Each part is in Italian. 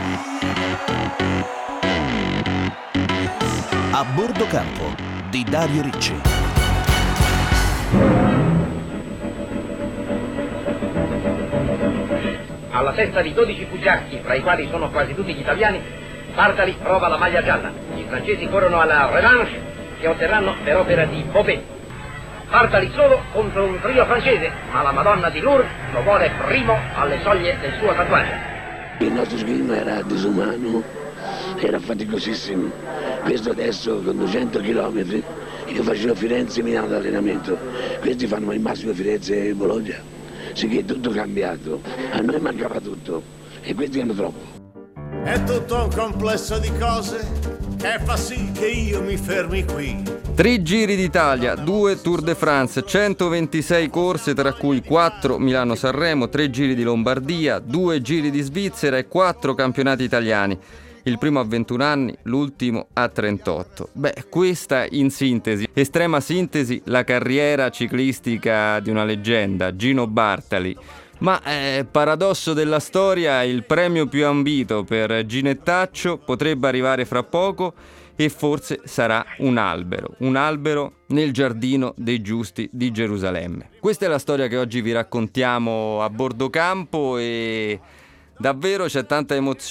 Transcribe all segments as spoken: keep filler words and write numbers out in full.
A bordo campo di Dario Ricci. Alla testa di dodici fuggiaschi, fra i quali sono quasi tutti gli italiani, Bartali prova la maglia gialla. I francesi corrono alla revanche che otterranno per opera di Bobet. Bartali solo contro un trio francese, ma la Madonna di Lourdes lo vuole primo alle soglie del suo tatuaggio. Il nostro ciclismo era disumano, era faticosissimo. Questo adesso con duecento chilometri, io facevo Firenze-Milano d'allenamento, questi fanno il massimo Firenze e Bologna. Sì che è tutto cambiato, a noi mancava tutto e questi hanno troppo. È tutto un complesso di cose che fa sì che io mi fermi qui. Tre giri d'Italia, due Tour de France, centoventisei corse tra cui quattro Milano-Sanremo, tre giri di Lombardia, due giri di Svizzera e quattro campionati italiani. Il primo a ventuno anni, l'ultimo a trentotto. Beh, questa in sintesi, estrema sintesi, la carriera ciclistica di una leggenda, Gino Bartali. Ma eh, paradosso della storia, il premio più ambito per Ginettaccio potrebbe arrivare fra poco e forse sarà un albero, un albero nel giardino dei giusti di Gerusalemme. Questa è la storia che oggi vi raccontiamo a bordo campo e davvero c'è tanta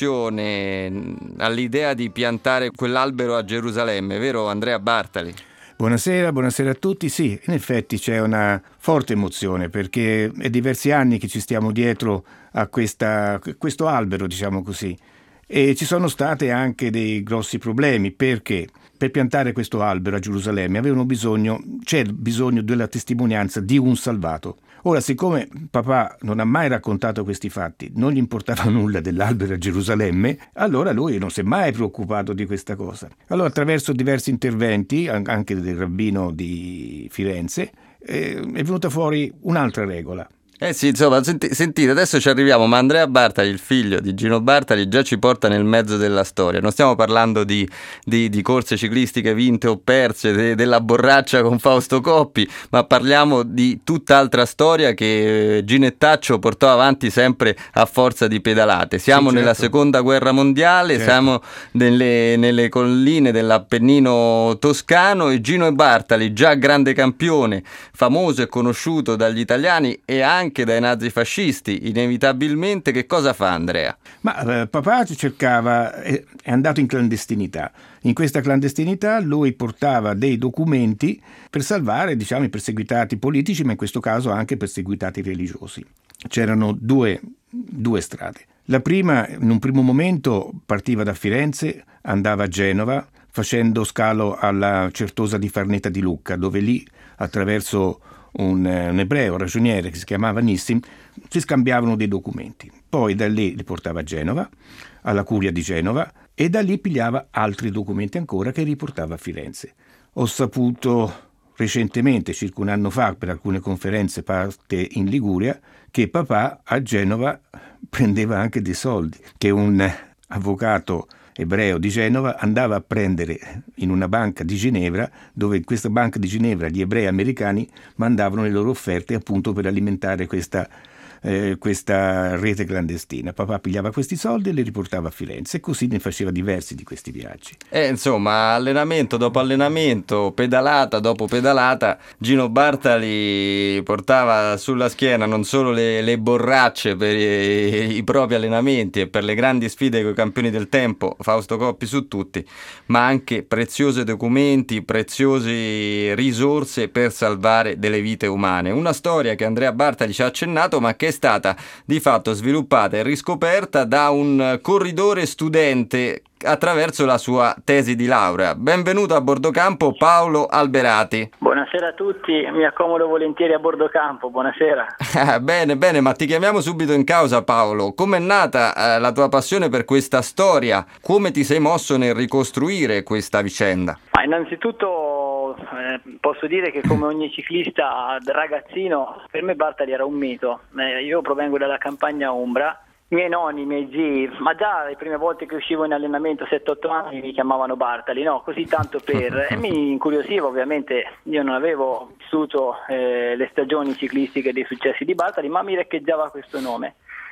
emozione all'idea di piantare quell'albero a Gerusalemme, vero Andrea Bartali? Buonasera, buonasera a tutti. Sì, in effetti c'è una forte emozione perché è diversi anni che ci stiamo dietro a questa, questo albero, diciamo così, e ci sono state anche dei grossi problemi perché per piantare questo albero a Gerusalemme avevano bisogno, c'è bisogno della testimonianza di un salvato. Ora, siccome papà non ha mai raccontato questi fatti, non gli importava nulla dell'albero a Gerusalemme, allora lui non si è mai preoccupato di questa cosa. Allora, attraverso diversi interventi, anche del rabbino di Firenze, è venuta fuori un'altra regola. Eh sì, insomma, senti, sentite, adesso ci arriviamo, ma Andrea Bartali, il figlio di Gino Bartali, già ci porta nel mezzo della storia. Non stiamo parlando di, di, di corse ciclistiche vinte o perse, de, della borraccia con Fausto Coppi, ma parliamo di tutt'altra storia che Ginettaccio portò avanti sempre a forza di pedalate. Siamo sì, certo. Nella seconda guerra mondiale, certo. Siamo nelle, nelle colline dell'Appennino toscano e Gino Bartali, già grande campione, famoso e conosciuto dagli italiani e anche anche dai nazifascisti, inevitabilmente che cosa fa Andrea? Ma eh, papà cercava, è, è andato in clandestinità. In questa clandestinità lui portava dei documenti per salvare, diciamo, i perseguitati politici, ma in questo caso anche i perseguitati religiosi. C'erano due, due strade. La prima, in un primo momento, partiva da Firenze, andava a Genova, facendo scalo alla Certosa di Farneta di Lucca, dove lì, attraverso Un, un ebreo, un ragioniere che si chiamava Nissim, si scambiavano dei documenti. Poi da lì li portava a Genova, alla curia di Genova, e da lì pigliava altri documenti ancora che riportava a Firenze. Ho saputo recentemente, circa un anno fa, per alcune conferenze parte in Liguria, che papà a Genova prendeva anche dei soldi, che un avvocato ebreo di Genova andava a prendere in una banca di Ginevra, dove in questa banca di Ginevra gli ebrei americani mandavano le loro offerte appunto per alimentare questa, eh, questa rete clandestina. Papà pigliava questi soldi e li riportava a Firenze e così ne faceva diversi di questi viaggi. E insomma, allenamento dopo allenamento, pedalata dopo pedalata, Gino Bartali portava sulla schiena non solo le, le borracce per i, i propri allenamenti e per le grandi sfide con i campioni del tempo, Fausto Coppi su tutti, ma anche preziosi documenti, preziose risorse per salvare delle vite umane. Una storia che Andrea Bartali ci ha accennato, ma che è stata di fatto sviluppata e riscoperta da un corridore studente attraverso la sua tesi di laurea. Benvenuto a bordo campo Paolo Alberati. Buonasera a tutti, mi accomodo volentieri a bordo campo, buonasera. Bene, bene, ma ti chiamiamo subito in causa Paolo. Com'è nata eh, la tua passione per questa storia? Come ti sei mosso nel ricostruire questa vicenda? Ma innanzitutto eh, posso dire che come ogni ciclista da ragazzino, per me Bartali era un mito. Eh, io provengo dalla campagna umbra. I miei nonni, i miei zii, ma già le prime volte che uscivo in allenamento, sette otto anni, mi chiamavano Bartali, no? Così tanto per... e mi incuriosiva, ovviamente, io non avevo vissuto eh, le stagioni ciclistiche dei successi di Bartali, ma mi recheggiava questo nome.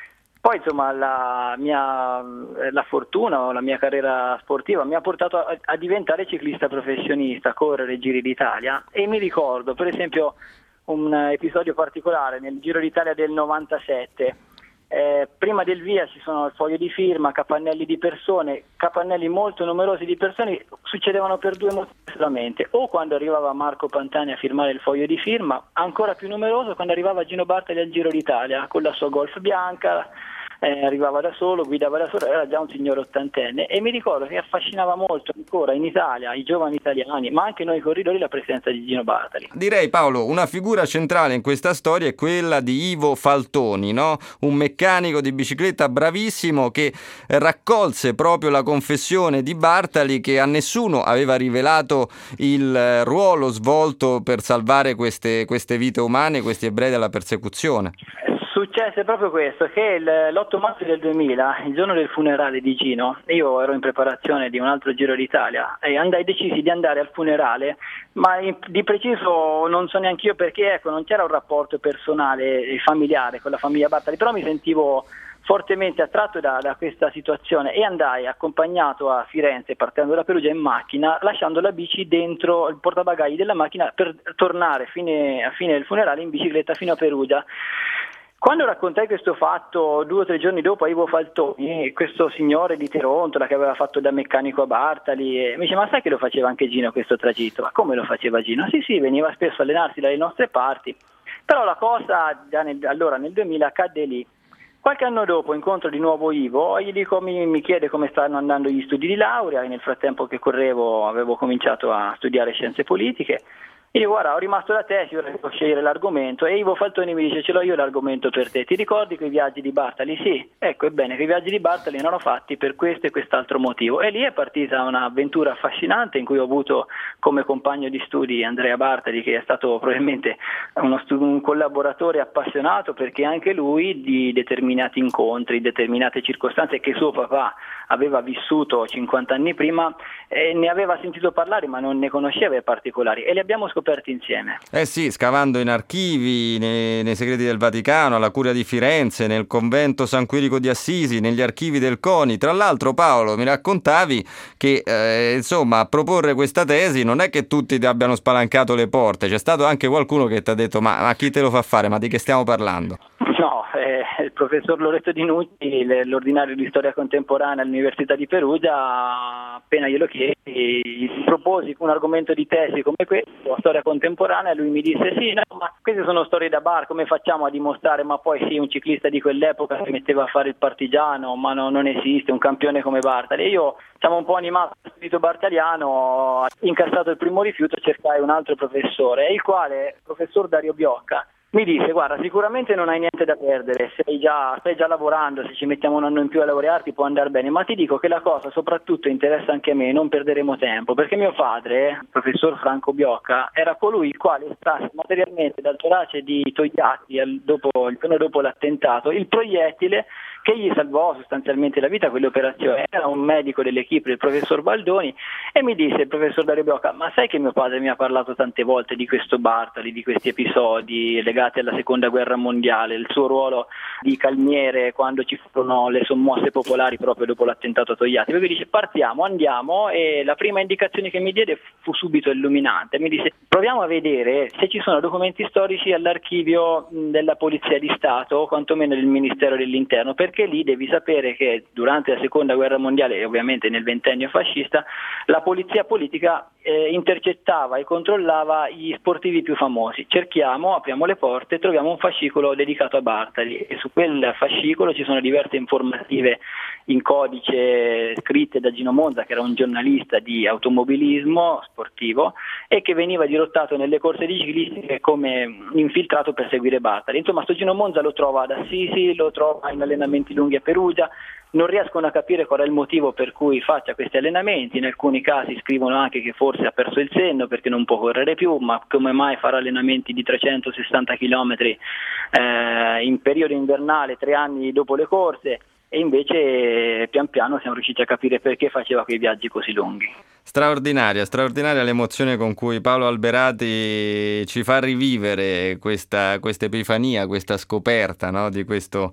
Poi insomma la mia la fortuna o la mia carriera sportiva mi ha portato a, a diventare ciclista professionista, a correre i Giri d'Italia, e mi ricordo per esempio un episodio particolare nel Giro d'Italia del novantasette. Eh, prima del via ci sono il foglio di firma, capannelli di persone, capannelli molto numerosi di persone, succedevano per due motivi solamente: o quando arrivava Marco Pantani a firmare il foglio di firma, ancora più numeroso quando arrivava Gino Bartali al Giro d'Italia con la sua Golf bianca. Eh, arrivava da solo, guidava da solo, era già un signore ottantenne, e mi ricordo che affascinava molto ancora in Italia i giovani italiani, ma anche noi corridori, la presenza di Gino Bartali. Direi, Paolo, una figura centrale in questa storia è quella di Ivo Faltoni, no? Un meccanico di bicicletta bravissimo che raccolse proprio la confessione di Bartali, che a nessuno aveva rivelato il ruolo svolto per salvare queste, queste vite umane, questi ebrei dalla persecuzione. Successe proprio questo, che l'otto maggio del duemila, il giorno del funerale di Gino, io ero in preparazione di un altro Giro d'Italia e andai decisi di andare al funerale, ma in, di preciso non so neanche io perché, ecco, non c'era un rapporto personale e familiare con la famiglia Bartali, però mi sentivo fortemente attratto da, da questa situazione, e andai accompagnato a Firenze, partendo da Perugia in macchina, lasciando la bici dentro il portabagagli della macchina per tornare fine, a fine del funerale in bicicletta fino a Perugia. Quando raccontai questo fatto due o tre giorni dopo a Ivo Faltoni, questo signore di Terontola che aveva fatto da meccanico a Bartali, e mi dice: ma sai che lo faceva anche Gino questo tragitto? Ma come lo faceva Gino? Sì sì, veniva spesso a allenarsi dalle nostre parti, però la cosa già nel, allora nel duemila accadde lì. Qualche anno dopo incontro di nuovo Ivo, gli dico, mi, mi chiede come stanno andando gli studi di laurea, e nel frattempo che correvo avevo cominciato a studiare scienze politiche. E dico: guarda, ho rimasto la tesi, ora devo scegliere l'argomento. E Ivo Faltoni mi dice: ce l'ho io l'argomento per te, ti ricordi quei viaggi di Bartali? Sì, ecco, ebbene, quei viaggi di Bartali erano fatti per questo e quest'altro motivo. E lì è partita un'avventura affascinante in cui ho avuto come compagno di studi Andrea Bartali, che è stato probabilmente uno stu- un collaboratore appassionato, perché anche lui di determinati incontri, determinate circostanze che suo papà aveva vissuto cinquanta anni prima, eh, ne aveva sentito parlare ma non ne conosceva i particolari, e li abbiamo scoperti insieme. Eh sì, scavando in archivi, nei, nei segreti del Vaticano, alla Curia di Firenze, nel convento San Quirico di Assisi, negli archivi del CONI. Tra l'altro, Paolo, mi raccontavi che eh, insomma a proporre questa tesi non è che tutti ti abbiano spalancato le porte, c'è stato anche qualcuno che ti ha detto: ma, ma chi te lo fa fare, ma di che stiamo parlando? No, eh, il professor Loreto Di Nucci, l'ordinario di storia contemporanea all'Università di Perugia, appena glielo chiesi, gli proposi un argomento di tesi come questo, storia contemporanea, e lui mi disse: sì, no, ma queste sono storie da bar, come facciamo a dimostrare? Ma poi sì, un ciclista di quell'epoca si metteva a fare il partigiano, ma no, non esiste un campione come Bartali. E io, siamo un po' animato dal spirito bartaliano, incassato il primo rifiuto, cercai un altro professore, il quale, il professor Dario Biocca, mi disse: guarda, sicuramente non hai niente da perdere, sei già, stai già lavorando, se ci mettiamo un anno in più a laurearti può andare bene, ma ti dico che la cosa soprattutto interessa anche a me, non perderemo tempo, perché mio padre, il professor Franco Biocca, era colui il quale estrasse materialmente dal torace di Togliatti, dopo, il giorno dopo l'attentato, il proiettile che gli salvò sostanzialmente la vita, quell'operazione. Era un medico dell'equipe del professor Baldoni, e mi disse il professor Dario Biocca: ma sai che mio padre mi ha parlato tante volte di questo Bartali, di questi episodi legati alla seconda guerra mondiale, il suo ruolo di calmiere quando ci furono le sommosse popolari proprio dopo l'attentato a Togliatti. Poi mi dice: partiamo, andiamo, e la prima indicazione che mi diede fu subito illuminante. Mi disse: proviamo a vedere se ci sono documenti storici all'archivio della Polizia di Stato, o quantomeno del Ministero dell'Interno, perché perché lì devi sapere che durante la seconda guerra mondiale e ovviamente nel ventennio fascista la polizia politica eh, intercettava e controllava gli sportivi più famosi. Cerchiamo, apriamo le porte, troviamo un fascicolo dedicato a Bartali, e su quel fascicolo ci sono diverse informative in codice scritte da Gino Monza, che era un giornalista di automobilismo sportivo e che veniva dirottato nelle corse di ciclistiche come infiltrato per seguire Bartali. Insomma, sto Gino Monza lo trova ad Assisi, lo trova in allenamenti lunghi a Perugia, non riescono a capire qual è il motivo per cui faccia questi allenamenti. In alcuni casi scrivono anche che forse ha perso il senno perché non può correre più, ma come mai fare allenamenti di trecentosessanta chilometri eh, in periodo invernale, tre anni dopo le corse? E invece pian piano siamo riusciti a capire perché faceva quei viaggi così lunghi. Straordinaria, straordinaria l'emozione con cui Paolo Alberati ci fa rivivere questa, questa epifania, questa scoperta, no? Di questo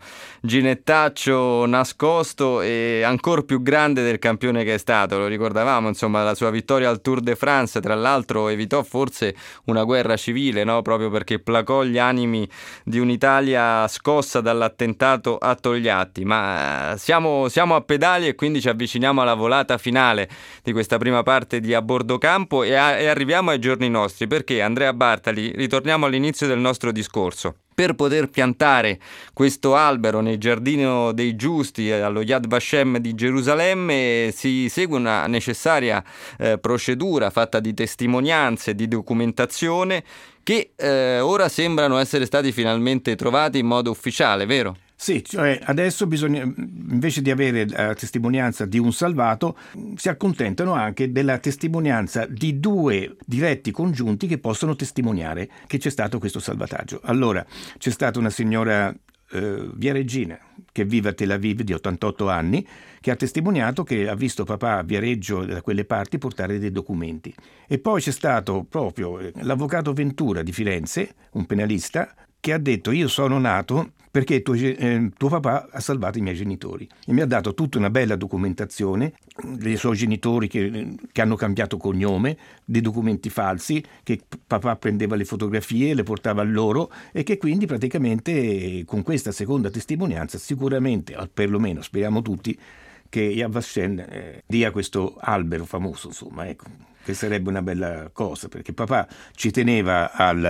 ginettaccio nascosto e ancora più grande del campione che è stato. Lo ricordavamo, insomma, la sua vittoria al Tour de France, tra l'altro evitò forse una guerra civile, no? Proprio perché placò gli animi di un'Italia scossa dall'attentato a Togliatti. Ma siamo, siamo a pedali e quindi ci avviciniamo alla volata finale di questa prima parte di A Bordo Campo e, a, e arriviamo ai giorni nostri, perché Andrea Bartali, ritorniamo all'inizio del nostro discorso. Per poter piantare questo albero nel Giardino dei Giusti allo Yad Vashem di Gerusalemme si segue una necessaria eh, procedura fatta di testimonianze, di documentazione che eh, ora sembrano essere stati finalmente trovati in modo ufficiale, vero? Sì, cioè adesso bisogna, invece di avere la testimonianza di un salvato, si accontentano anche della testimonianza di due diretti congiunti che possono testimoniare che c'è stato questo salvataggio. Allora, c'è stata una signora eh, Via Regina, che vive a Tel Aviv, di ottantotto anni, che ha testimoniato che ha visto papà a Viareggio da quelle parti portare dei documenti. E poi c'è stato proprio l'avvocato Ventura di Firenze, un penalista, che ha detto: io sono nato perché tuo, eh, tuo papà ha salvato i miei genitori, e mi ha dato tutta una bella documentazione dei suoi genitori che, che hanno cambiato cognome, dei documenti falsi, che papà prendeva le fotografie, le portava a loro, e che quindi praticamente con questa seconda testimonianza sicuramente, perlomeno speriamo tutti, che Yad Vashem eh, dia questo albero famoso, insomma, ecco, che sarebbe una bella cosa, perché papà ci teneva al,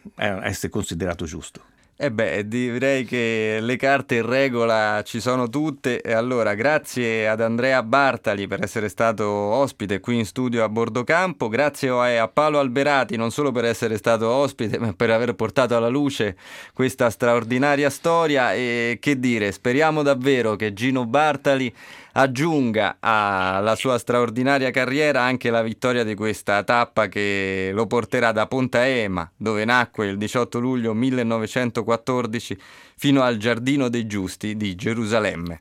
a essere considerato giusto. Eh beh, direi che le carte in regola ci sono tutte, e allora grazie ad Andrea Bartali per essere stato ospite qui in studio a Bordo Campo, grazie a Paolo Alberati non solo per essere stato ospite ma per aver portato alla luce questa straordinaria storia, e che dire, speriamo davvero che Gino Bartali aggiunga alla sua straordinaria carriera anche la vittoria di questa tappa che lo porterà da Ponta Ema, dove nacque il diciotto luglio millenovecentoquattordici, fino al Giardino dei Giusti di Gerusalemme.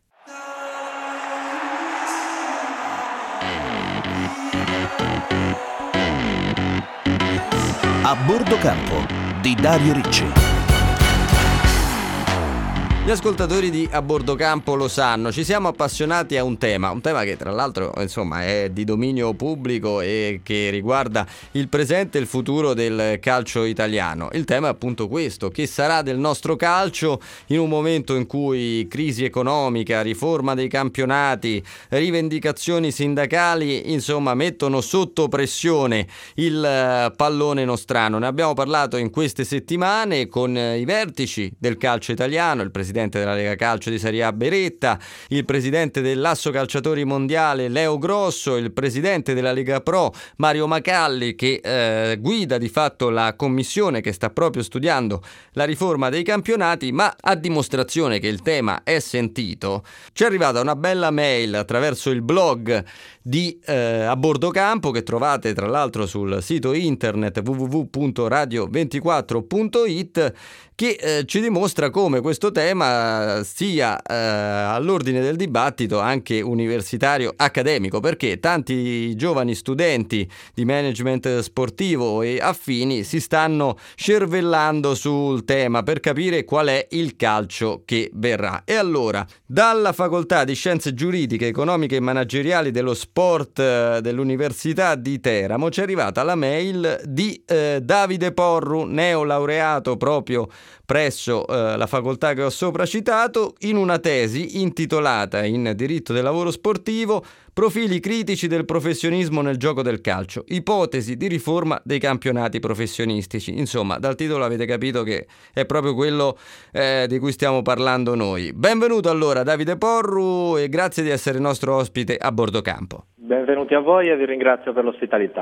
A Bordo Campo di Dario Ricci. Gli ascoltatori di A Bordo Campo lo sanno, ci siamo appassionati a un tema, un tema che tra l'altro insomma è di dominio pubblico e che riguarda il presente e il futuro del calcio italiano. Il tema è appunto questo: che sarà del nostro calcio in un momento in cui crisi economica, riforma dei campionati, rivendicazioni sindacali, insomma mettono sotto pressione il pallone nostrano. Ne abbiamo parlato in queste settimane con i vertici del calcio italiano, il presidente della Lega Calcio di Serie A Beretta, il presidente dell'Asso Calciatori Mondiale Leo Grosso, il presidente della Lega Pro Mario Macalli, che eh, guida di fatto la commissione che sta proprio studiando la riforma dei campionati. Ma a dimostrazione che il tema è sentito, ci è arrivata una bella mail attraverso il blog di eh, A Bordo Campo, che trovate tra l'altro sul sito internet w w w punto radio ventiquattro punto it, che eh, ci dimostra come questo tema sia eh, all'ordine del dibattito anche universitario accademico, perché tanti giovani studenti di management sportivo e affini si stanno cervellando sul tema per capire qual è il calcio che verrà. E allora, dalla Facoltà di Scienze Giuridiche, Economiche e Manageriali dello Sport eh, dell'Università di Teramo ci è arrivata la mail di eh, Davide Porru, neolaureato proprio presso eh, la facoltà che ho sopra citato, in una tesi intitolata in diritto del lavoro sportivo: profili critici del professionismo nel gioco del calcio, ipotesi di riforma dei campionati professionistici. Insomma, dal titolo avete capito che è proprio quello eh, di cui stiamo parlando noi. Benvenuto allora Davide Porru e grazie di essere nostro ospite a Bordo Campo. Benvenuti a voi e vi ringrazio per l'ospitalità.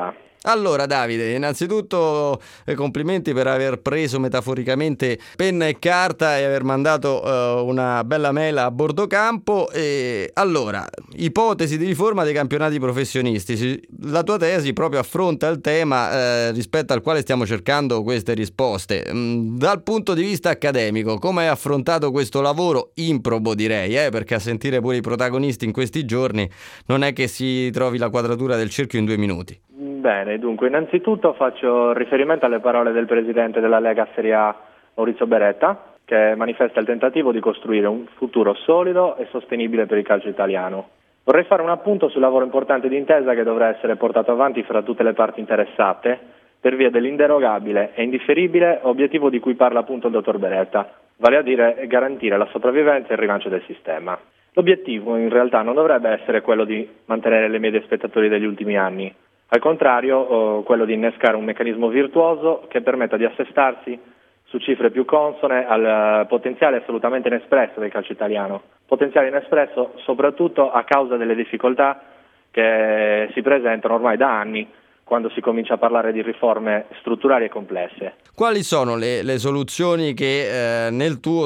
Allora Davide, innanzitutto eh, complimenti per aver preso metaforicamente penna e carta e aver mandato eh, una bella mela a bordo campo. E allora, ipotesi di riforma dei campionati professionistici. La tua tesi proprio affronta il tema eh, rispetto al quale stiamo cercando queste risposte. Mm, dal punto di vista accademico, come hai affrontato questo lavoro improbo, direi, eh, perché a sentire pure i protagonisti in questi giorni non è che si trovi la quadratura del cerchio in due minuti. Bene, dunque innanzitutto faccio riferimento alle parole del presidente della Lega Serie A, Maurizio Beretta, che manifesta il tentativo di costruire un futuro solido e sostenibile per il calcio italiano. Vorrei fare un appunto sul lavoro importante di intesa che dovrà essere portato avanti fra tutte le parti interessate per via dell'inderogabile e indifferibile obiettivo di cui parla appunto il dottor Beretta, vale a dire garantire la sopravvivenza e il rilancio del sistema. L'obiettivo in realtà non dovrebbe essere quello di mantenere le medie spettatori degli ultimi anni. Al contrario, oh, quello di innescare un meccanismo virtuoso che permetta di assestarsi su cifre più consone al potenziale assolutamente inespresso del calcio italiano. Potenziale inespresso soprattutto a causa delle difficoltà che si presentano ormai da anni quando si comincia a parlare di riforme strutturali e complesse. Quali sono le, le soluzioni che eh, nel tuo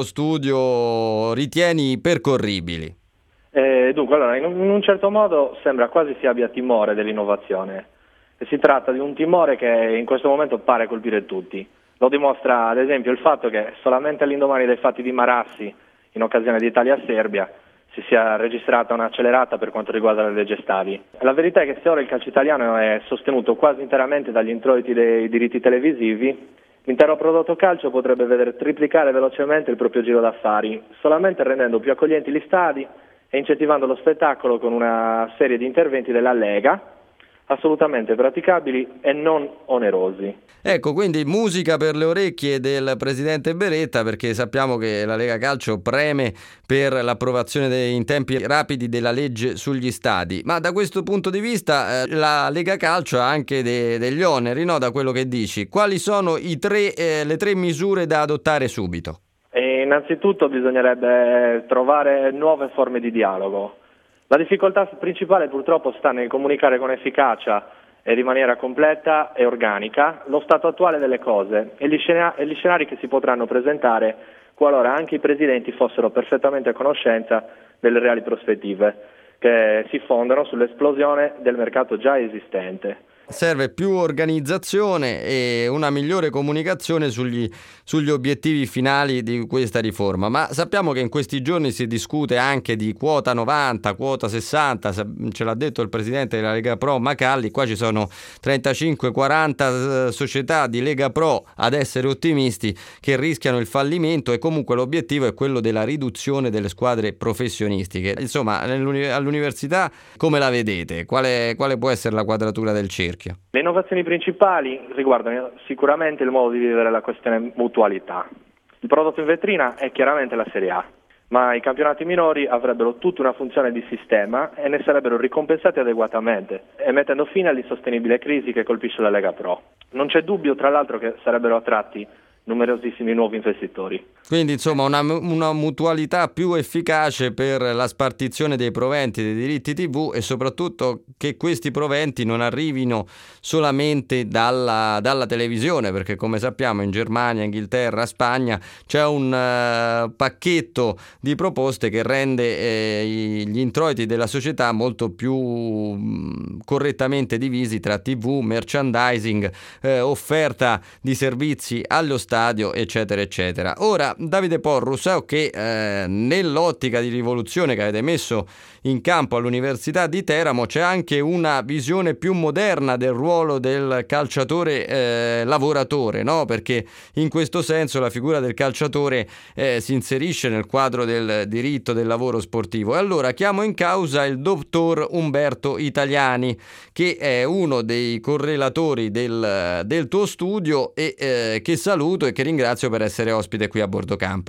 studio ritieni percorribili? Eh, dunque, allora, in un, in un certo modo sembra quasi si abbia timore dell'innovazione. Si tratta di un timore che in questo momento pare colpire tutti. Lo dimostra ad esempio il fatto che solamente all'indomani dei fatti di Marassi, in occasione di Italia-Serbia, si sia registrata un'accelerata per quanto riguarda le leggi stadi. La verità è che se ora il calcio italiano è sostenuto quasi interamente dagli introiti dei diritti televisivi, l'intero prodotto calcio potrebbe vedere triplicare velocemente il proprio giro d'affari, solamente rendendo più accoglienti gli stadi e incentivando lo spettacolo con una serie di interventi della Lega, assolutamente praticabili e non onerosi. Ecco, quindi musica per le orecchie del presidente Beretta, perché sappiamo che la Lega Calcio preme per l'approvazione dei, in tempi rapidi della legge sugli stadi, ma da questo punto di vista eh, la Lega Calcio ha anche de- degli oneri, no? Da quello che dici. Quali sono i tre, eh, le tre misure da adottare subito? E innanzitutto bisognerebbe trovare nuove forme di dialogo. La difficoltà principale purtroppo sta nel comunicare con efficacia e di maniera completa e organica lo stato attuale delle cose e gli, scena- e gli scenari che si potranno presentare qualora anche i presidenti fossero perfettamente a conoscenza delle reali prospettive che si fondano sull'esplosione del mercato già esistente. Serve più organizzazione e una migliore comunicazione sugli, sugli obiettivi finali di questa riforma, ma sappiamo che in questi giorni si discute anche di quota novanta, quota sessanta, ce l'ha detto il presidente della Lega Pro Macalli. Qua ci sono trentacinque quaranta società di Lega Pro ad essere ottimisti che rischiano il fallimento e comunque l'obiettivo è quello della riduzione delle squadre professionistiche. Insomma, all'università come la vedete? Quale, quale può essere la quadratura del cerchio? Le innovazioni principali riguardano sicuramente il modo di vivere la questione mutualità. Il prodotto in vetrina è chiaramente la Serie A, ma i campionati minori avrebbero tutta una funzione di sistema e ne sarebbero ricompensati adeguatamente, e mettendo fine all'insostenibile crisi che colpisce la Lega Pro. Non c'è dubbio, tra l'altro, che sarebbero attratti numerosissimi nuovi investitori. Quindi insomma una, una mutualità più efficace per la spartizione dei proventi dei diritti tivù e soprattutto che questi proventi non arrivino solamente dalla, dalla televisione, perché come sappiamo in Germania, Inghilterra, Spagna c'è un uh, pacchetto di proposte che rende eh, gli introiti della società molto più mh, correttamente divisi tra tivù, merchandising, eh, offerta di servizi allo stadio, eccetera eccetera. Ora Davide Porru, so che eh, nell'ottica di rivoluzione che avete messo in campo all'Università di Teramo c'è anche una visione più moderna del ruolo del calciatore eh, lavoratore, no? Perché in questo senso la figura del calciatore eh, si inserisce nel quadro del diritto del lavoro sportivo. E allora chiamo in causa il dottor Umberto Italiani, che è uno dei correlatori del, del tuo studio e eh, che saluto e che ringrazio per essere ospite qui a bordo campo.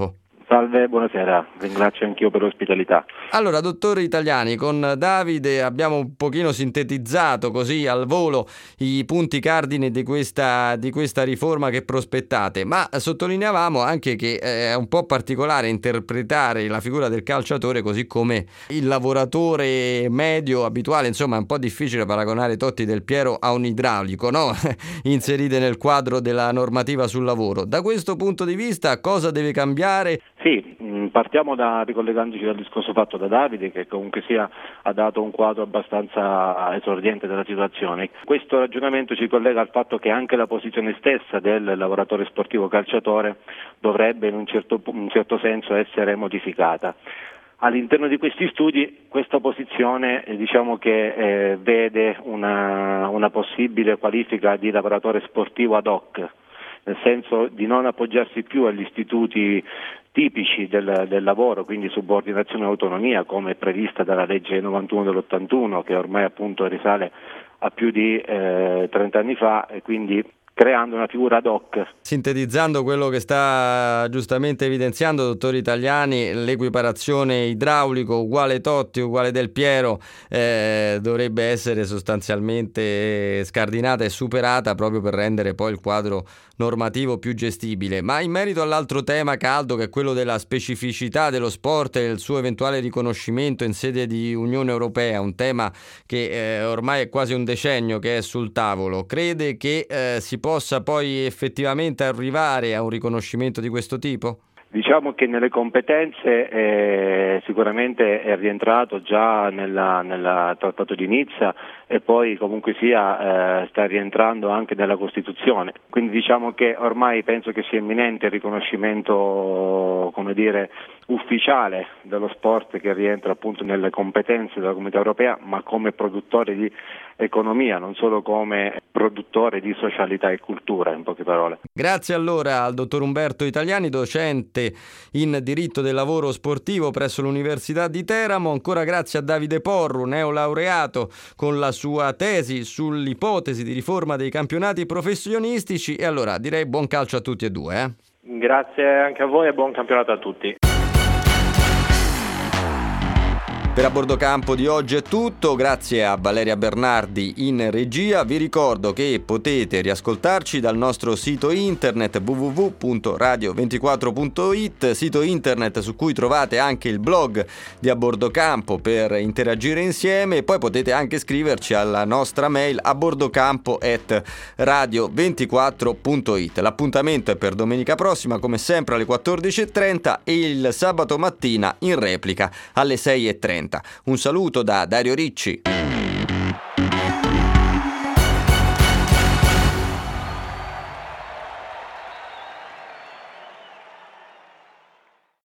Salve, buonasera, ringrazio anch'io per l'ospitalità. Allora, dottore Italiani, con Davide abbiamo un pochino sintetizzato così al volo i punti cardine di questa, di questa riforma che prospettate, ma sottolineavamo anche che è un po' particolare interpretare la figura del calciatore così come il lavoratore medio abituale, insomma è un po' difficile paragonare Totti Del Piero a un idraulico, no? Inserite nel quadro della normativa sul lavoro. Da questo punto di vista cosa deve cambiare? Sì, partiamo da ricollegandoci dal discorso fatto da Davide, che comunque sia ha dato un quadro abbastanza esordiente della situazione. Questo ragionamento ci collega al fatto che anche la posizione stessa del lavoratore sportivo calciatore dovrebbe in un certo, in un certo senso essere modificata. All'interno di questi studi questa posizione eh, diciamo che eh, vede una, una possibile qualifica di lavoratore sportivo ad hoc, nel senso di non appoggiarsi più agli istituti tipici del, del lavoro, quindi subordinazione e autonomia, come è prevista dalla legge novantuno dell'ottantuno, che ormai appunto risale a più di eh, trenta anni fa, e quindi creando una figura ad hoc. Sintetizzando quello che sta giustamente evidenziando, dottor Italiani, l'equiparazione idraulico uguale Totti uguale Del Piero eh, dovrebbe essere sostanzialmente scardinata e superata proprio per rendere poi il quadro normativo più gestibile. Ma in merito all'altro tema caldo, che è quello della specificità dello sport e il suo eventuale riconoscimento in sede di Unione Europea, un tema che eh, ormai è quasi un decennio che è sul tavolo, crede che eh, si possa poi effettivamente arrivare a un riconoscimento di questo tipo? Diciamo che nelle competenze eh, sicuramente è rientrato già nella, nella Trattato di Nizza, e poi comunque sia eh, sta rientrando anche nella Costituzione, quindi diciamo che ormai penso che sia imminente il riconoscimento, come dire, ufficiale dello sport, che rientra appunto nelle competenze della Comunità Europea, ma come produttore di economia, non solo come produttore di socialità e cultura, in poche parole. Grazie allora al dottor Umberto Italiani, docente in diritto del lavoro sportivo presso l'Università di Teramo. Ancora grazie a Davide Porru, neolaureato con la sua tesi sull'ipotesi di riforma dei campionati professionistici. E allora direi buon calcio a tutti e due. Eh? Grazie anche a voi e buon campionato a tutti. Per A Bordo Campo di oggi è tutto, grazie a Valeria Bernardi in regia. Vi ricordo che potete riascoltarci dal nostro sito internet w w w punto radio ventiquattro punto i t, sito internet su cui trovate anche il blog di A Bordo Campo per interagire insieme, e poi potete anche scriverci alla nostra mail a bordocampo chiocciola radio ventiquattro punto i t. L'appuntamento è per domenica prossima, come sempre alle quattordici e trenta, e il sabato mattina in replica alle sei e trenta. Un saluto da Dario Ricci.